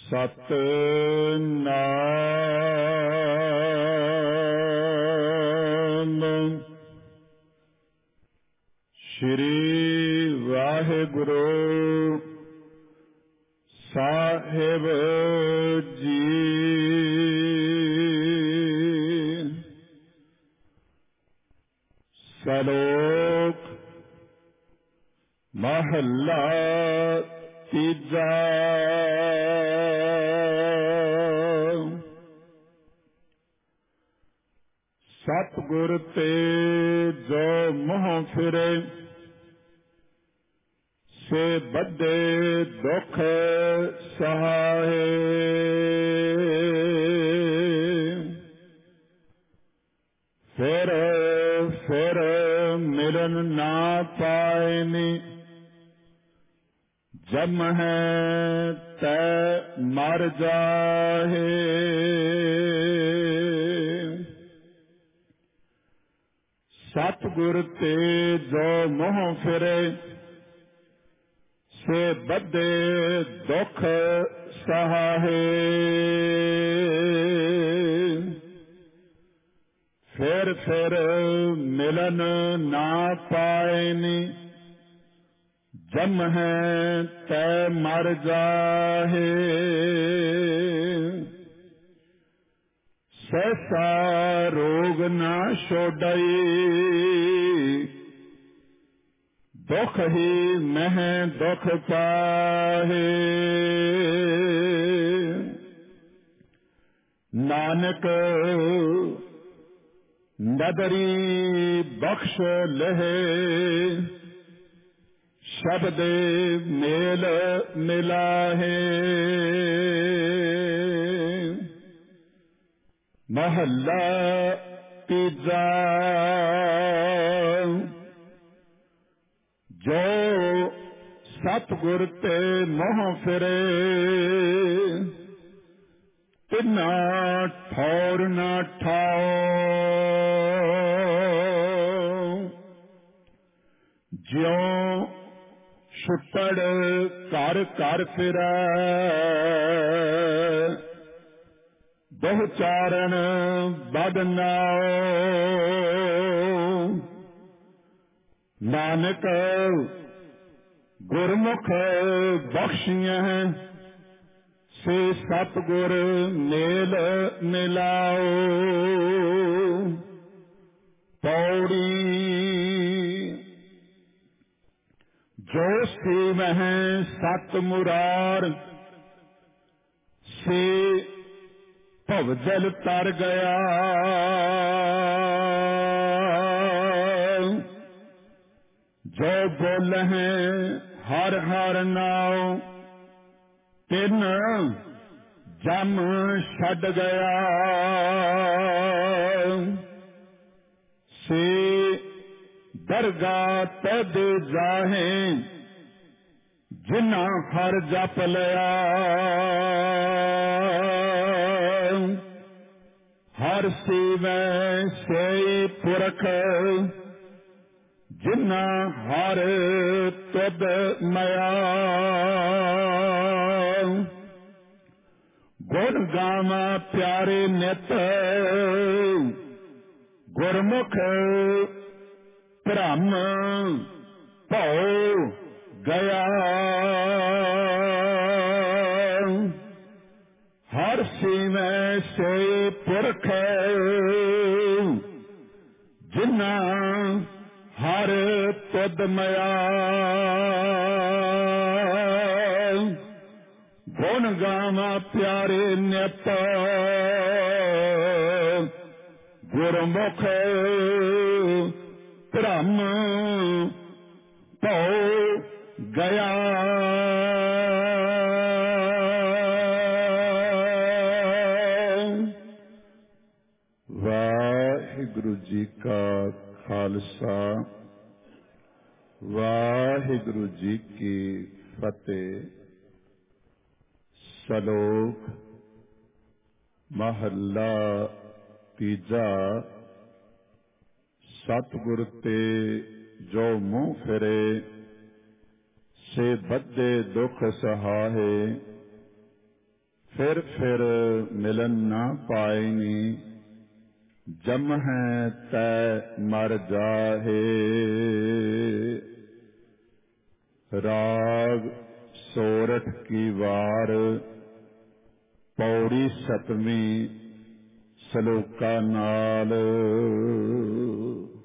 ਸਤਿਨਾਮ ਸ਼੍ਰੀ ਵਾਹਿਗੁਰੂ ਸਾਹਿਬ ਜੀ। ਸਲੋਕ ਮਹੱਲਾ ਤੀਜਾ। ਸਤਿਗੁਰ ਤੇ ਜੋ ਮੋਹ ਫਿਰੇ, ਸੇ ਬੱਧੇ ਦੁਖ ਸਹਾਏ। ਫਿਰ ਮਿਲਨ ਨਾ ਪਾਇਨੀ, ਜਮ ਹੈ ਤੈ ਮਰ ਜਾਹੇ। ਸਤਿਗੁਰ ਤੇ ਜੋ ਮੋਹ ਫਿਰੇ, ਸੇ ਬੱਧੇ ਦੁਖ ਸਹਾਏ। ਫਿਰ ਮਿਲਨ ਨਾ ਪਾਇਨੀ, ਜਮ ਹੈ ਤੈ ਮਰ ਜਾਹੇ। ਸੈਸਾ ਰੋਗ ਨਾ ਛੋਡਈ, ਦੁਖ ਹੀ ਮਹਿ ਦੁਖ ਪਾਹੇ। ਨਾਨਕ ਨਦਰੀ ਬਖਸ਼ ਲਹੇ, ਸ਼ਬਦੇ ਮੇਲ ਮਿਲਾਹੇ। ਮਹੱਲਾ ਤੀਜਾ। ਜੋ ਸਤਿਗੁਰ ਤੇ ਮੋਹ ਫਿਰੇ, ਤਿਨਾ ਠੌਰ ਨਾ ਠਾਓ। ਜਿਉ ਛੁੱਟੜ ਘਰ ਘਰ ਫਿਰੈ, ਬਹੁ ਚਾਰਨ ਬਦ ਨਾਉ। ਨਾਨਕ ਗੁਰਮੁਖ ਬਖਸ਼ੀਐ, ਸੇ ਸਤਿਗੁਰ ਮੇਲ ਮਿਲਾਓ। ਪੌੜੀ। ਜੋ ਸੇਵਹਿ ਸਤ ਮੁਰਾਰ, ਸੇ ਭਵਜਲ ਤਰ ਗਿਆ। ਜੋ ਬੋਲਹਿ ਹਰ ਹਰ ਨਾਉ, ਤਿਨ ਜਮ ਛੱਡ ਗਿਆ। ਸੇ ਦਰਗਾਹ ਤਦ ਜਾਹੇ, ਜਿਨਾ ਹਰ ਜਪ ਲਿਆ। ਹਰ ਸੇਵੈ ਸੋਈ ਪੁਰਖ, ਜਿਨਾ ਹਰ ਤੁਧ ਮਇਆ। ਗੁਣ ਗਾਵਾਂ ਪਿਆਰੇ ਨਿਤ, ਗੁਰਮੁਖ ਭ੍ਰਮ ਭਉ ਗਿਆ। ਹਰ ਸੇਵੈ ਸੋਈ ਪੁਰਖ, ਜਿਨਾ ਹਰ ਤੁਧ ਮਇਆ। ਗੁਣ ਗਾਵਾਂ ਪਿਆਰੇ ਨਿਤ, ਗੁਰਮੁਖ ਭ੍ਰਮ ਭਉ ਗਿਆ। ਵਾਹਿਗੁਰੂ ਜੀ ਕਾ ਖਾਲਸਾ, ਵਾਹਿਗੁਰੂ ਜੀ ਕੀ ਫਤਿਹ। ਸਲੋਕ ਮਹੱਲਾ ਤੀਜਾ। ਸਤਿਗੁਰ ਤੇ ਜੋ ਮੂੰਹ ਫਿਰੇ, ਸੇ ਬੱਧੇ ਦੁਖ ਸਹਾਏ। ਫਿਰ ਮਿਲਨ ਨਾ ਪਾਇਨੀ, ਜਮ ਹੈ ਤੈ ਮਰ ਜਾਹੇ। ਰਾਗ ਸੋਰਠ ਕੀ ਵਾਰ, ਪੌੜੀ ਸਤਵੀਂ, ਸਲੋਕਾ ਨਾਲ।